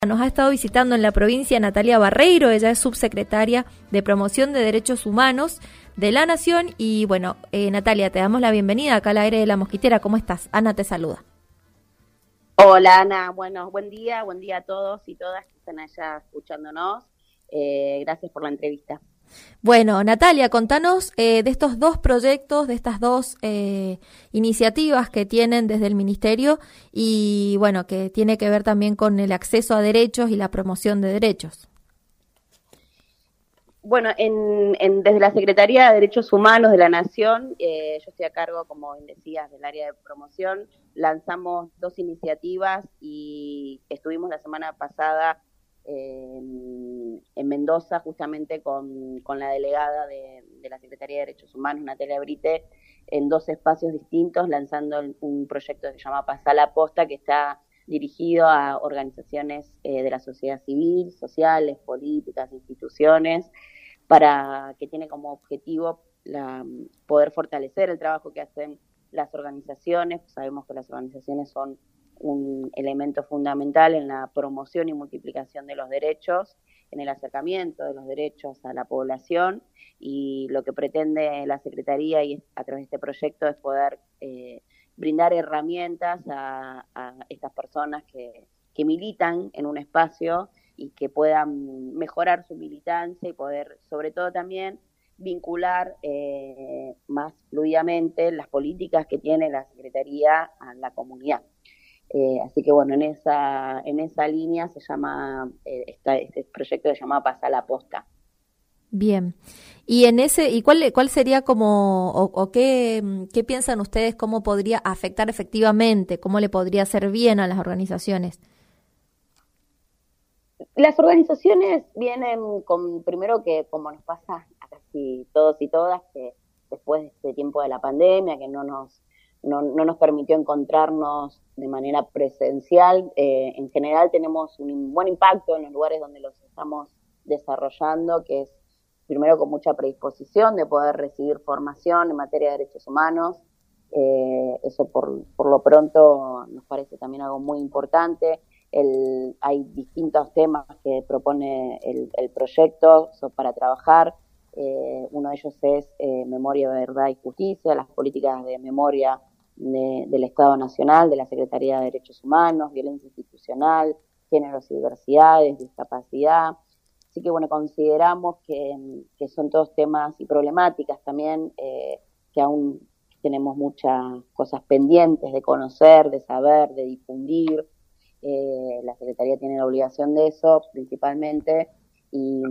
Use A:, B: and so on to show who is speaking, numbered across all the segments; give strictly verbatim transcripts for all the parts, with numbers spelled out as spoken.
A: Nos ha estado visitando en la provincia Natalia Barreiro, ella es subsecretaria de Promoción de Derechos Humanos de la Nación. Y bueno, eh, Natalia, te damos la bienvenida acá al aire de La Mosquitera. ¿Cómo estás? Ana te saluda.
B: Hola Ana, bueno, buen día, buen día a todos y todas que están allá escuchándonos. Eh, gracias por la entrevista.
A: Bueno, Natalia, contanos eh, de estos dos proyectos, de estas dos eh, iniciativas que tienen desde el Ministerio y, bueno, que tiene que ver también con el acceso a derechos y la promoción de derechos.
B: Bueno, en, en, desde la Secretaría de Derechos Humanos de la Nación, eh, yo estoy a cargo, como bien decías, del área de promoción. Lanzamos dos iniciativas y estuvimos la semana pasada En, en Mendoza, justamente con, con la delegada de, de la Secretaría de Derechos Humanos, Natalia Brite, en dos espacios distintos, lanzando un proyecto que se llama Pasá la Posta, que está dirigido a organizaciones eh, de la sociedad civil, sociales, políticas, instituciones, para que tiene como objetivo la, poder fortalecer el trabajo que hacen las organizaciones. Sabemos que las organizaciones son un elemento fundamental en la promoción y multiplicación de los derechos, en el acercamiento de los derechos a la población, y lo que pretende la Secretaría y a través de este proyecto es poder eh, brindar herramientas a, a estas personas que, que militan en un espacio y que puedan mejorar su militancia y poder, sobre todo también, vincular eh, más fluidamente las políticas que tiene la Secretaría a la comunidad. Eh, así que bueno, en esa en esa línea se llama, eh, esta, este proyecto se llama Pasá la Posta.
A: Bien. Y en ese, ¿y cuál cuál sería como, o, o qué, qué piensan ustedes, cómo podría afectar efectivamente, cómo le podría hacer bien a las organizaciones?
B: Las organizaciones vienen con, primero que como nos pasa a casi todos y todas, que después de este tiempo de la pandemia, que no nos No, no nos permitió encontrarnos de manera presencial. Eh, en general tenemos un buen impacto en los lugares donde los estamos desarrollando, que es primero con mucha predisposición de poder recibir formación en materia de derechos humanos. Eh, eso por, por lo pronto nos parece también algo muy importante. El, hay distintos temas que propone el, el proyecto para trabajar. Eh, uno de ellos es eh, memoria, verdad y justicia, las políticas de memoria de, del Estado Nacional, de la Secretaría de Derechos Humanos, violencia institucional, géneros y diversidades, discapacidad. Así que bueno, consideramos que, que son todos temas y problemáticas también eh, que aún tenemos muchas cosas pendientes de conocer, de saber, de difundir. Eh, la Secretaría tiene la obligación de eso principalmente, y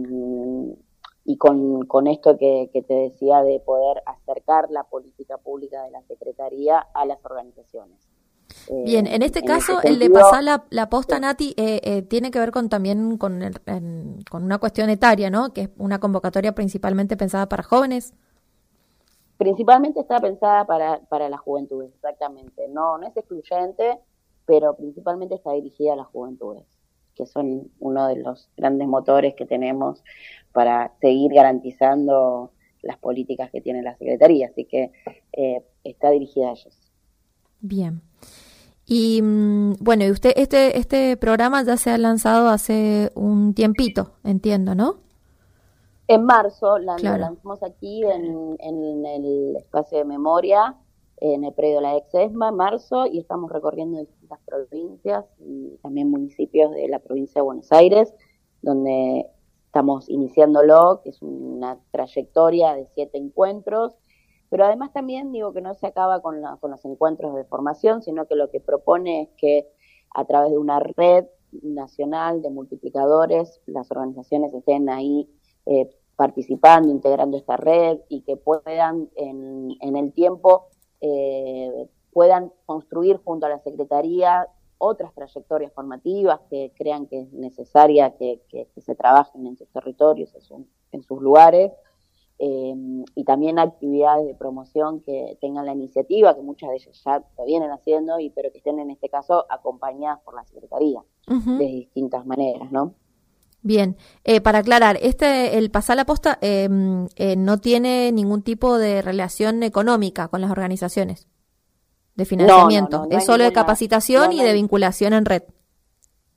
B: y con, con esto que, que te decía de poder acercar la política pública de la Secretaría a las organizaciones.
A: Bien, en este eh, caso, en este el de pasar la, la posta, sí. Nati, eh, eh, tiene que ver con también con, el, en, con una cuestión etaria, ¿no? Que es una convocatoria principalmente pensada para jóvenes.
B: Principalmente está pensada para, para la juventud, exactamente. No, no es excluyente, pero principalmente está dirigida a las juventudes, que son uno de los grandes motores que tenemos para seguir garantizando las políticas que tiene la Secretaría, así que eh, está dirigida a ellos.
A: Bien. Y bueno, y usted este este programa ya se ha lanzado hace un tiempito, entiendo, ¿no?
B: En marzo la,
A: claro.
B: lo lanzamos aquí en, en el espacio de memoria, en el predio de la ex ESMA, en marzo, y estamos recorriendo distintas provincias y también municipios de la provincia de Buenos Aires, donde estamos iniciándolo, que es una trayectoria de siete encuentros, pero además también digo que no se acaba con, la, con los encuentros de formación, sino que lo que propone es que a través de una red nacional de multiplicadores, las organizaciones estén ahí eh, participando, integrando esta red, y que puedan en, en el tiempo eh, puedan construir junto a la Secretaría otras trayectorias formativas que crean que es necesaria que, que, que se trabajen en sus territorios, en, su, en sus lugares, eh, y también actividades de promoción que tengan la iniciativa, que muchas de ellas ya lo vienen haciendo, y pero que estén en este caso acompañadas por la Secretaría, uh-huh. de distintas maneras, ¿no?
A: Bien, eh, para aclarar, este el pasar la posta eh, eh, no tiene ningún tipo de relación económica con las organizaciones de financiamiento,
B: no, no, no, no
A: es solo
B: ninguna,
A: de capacitación
B: no,
A: y
B: no
A: de
B: hay,
A: vinculación en red.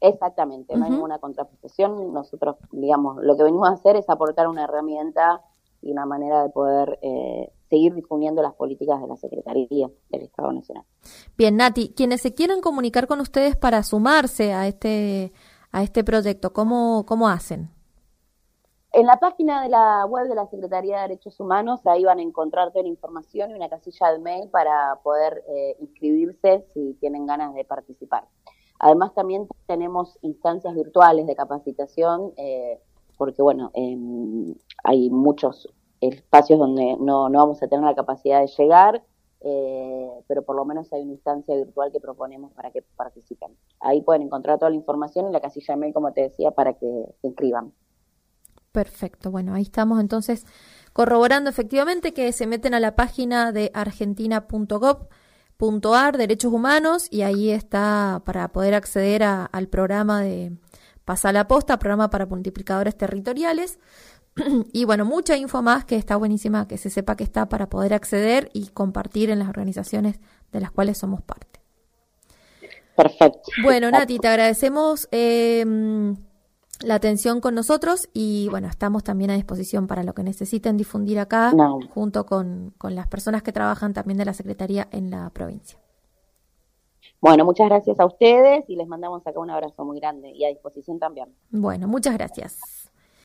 B: Exactamente, no
A: Uh-huh.
B: hay ninguna contraprestación. Nosotros, digamos, lo que venimos a hacer es aportar una herramienta y una manera de poder eh, seguir difundiendo las políticas de la Secretaría del Estado Nacional.
A: Bien, Nati, quienes se quieran comunicar con ustedes para sumarse a este a este proyecto, ¿cómo, cómo hacen?
B: En la página de la web de la Secretaría de Derechos Humanos, ahí van a encontrar toda la información y una casilla de mail para poder eh, inscribirse si tienen ganas de participar. Además, también tenemos instancias virtuales de capacitación, eh, porque, bueno, eh, hay muchos espacios donde no, no vamos a tener la capacidad de llegar, eh, pero por lo menos hay una instancia virtual que proponemos para que participen. Ahí pueden encontrar toda la información en la casilla de mail, como te decía, para que se inscriban.
A: Perfecto, bueno, ahí estamos entonces corroborando efectivamente que se meten a la página de argentina punto gov punto ar, Derechos Humanos, y ahí está para poder acceder a, al programa de Pasa la Posta, programa para multiplicadores territoriales. Y bueno, mucha info más que está buenísima, que se sepa que está para poder acceder y compartir en las organizaciones de las cuales somos parte.
B: Perfecto.
A: Bueno, Nati, te agradecemos eh, la atención con nosotros y bueno, estamos también a disposición para lo que necesiten difundir acá,
B: no.
A: junto con, con las personas que trabajan también de la Secretaría en la provincia.
B: Bueno, muchas gracias a ustedes y les mandamos acá un abrazo muy grande y a disposición también.
A: Bueno, muchas gracias.